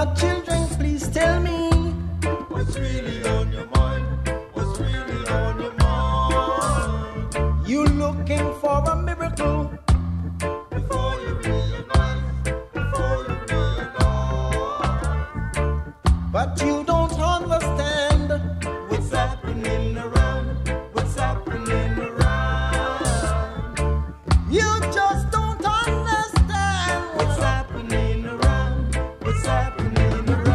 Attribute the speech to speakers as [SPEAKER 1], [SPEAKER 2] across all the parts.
[SPEAKER 1] children, please tell me
[SPEAKER 2] what's really on your mind? What's really on your mind?
[SPEAKER 1] you looking for a miracle.
[SPEAKER 2] Before you realize,
[SPEAKER 1] but you don't understand
[SPEAKER 2] what's happening around, what's happening around.
[SPEAKER 1] You just don't understand
[SPEAKER 2] What's happening around, what's happening around.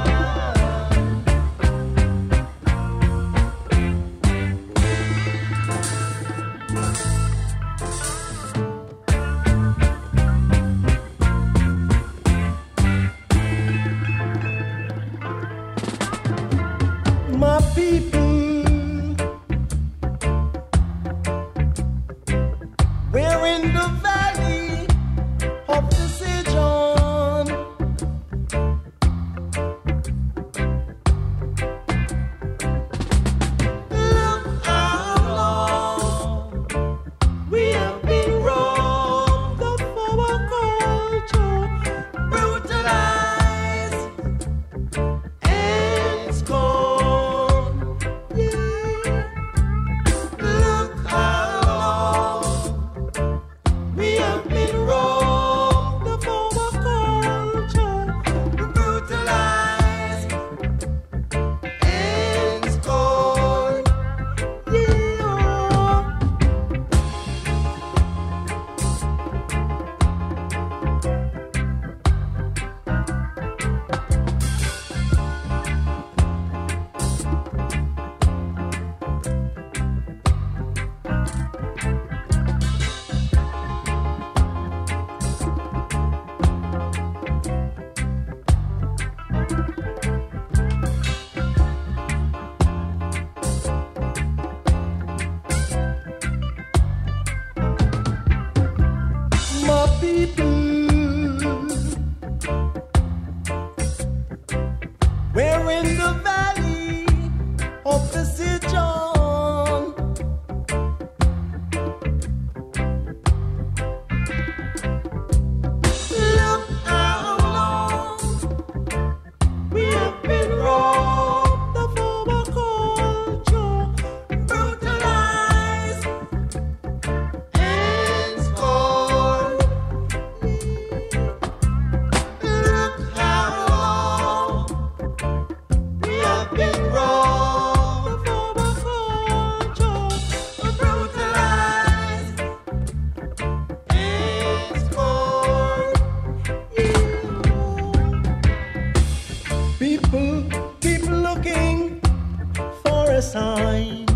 [SPEAKER 1] my people. We're in the valley of decision. Look how long we have been robbed of our culture, brutalized and scorned. Yeah. Look how long we have been robbed of our culture, brutalized and scorned. Yeah. My people, we're in the valley of decision. Look how long we have been robbed of our culture, brutalized and scorned. Look how long we have been robbed of our culture, brutalized and scorned. People keep looking for a sign.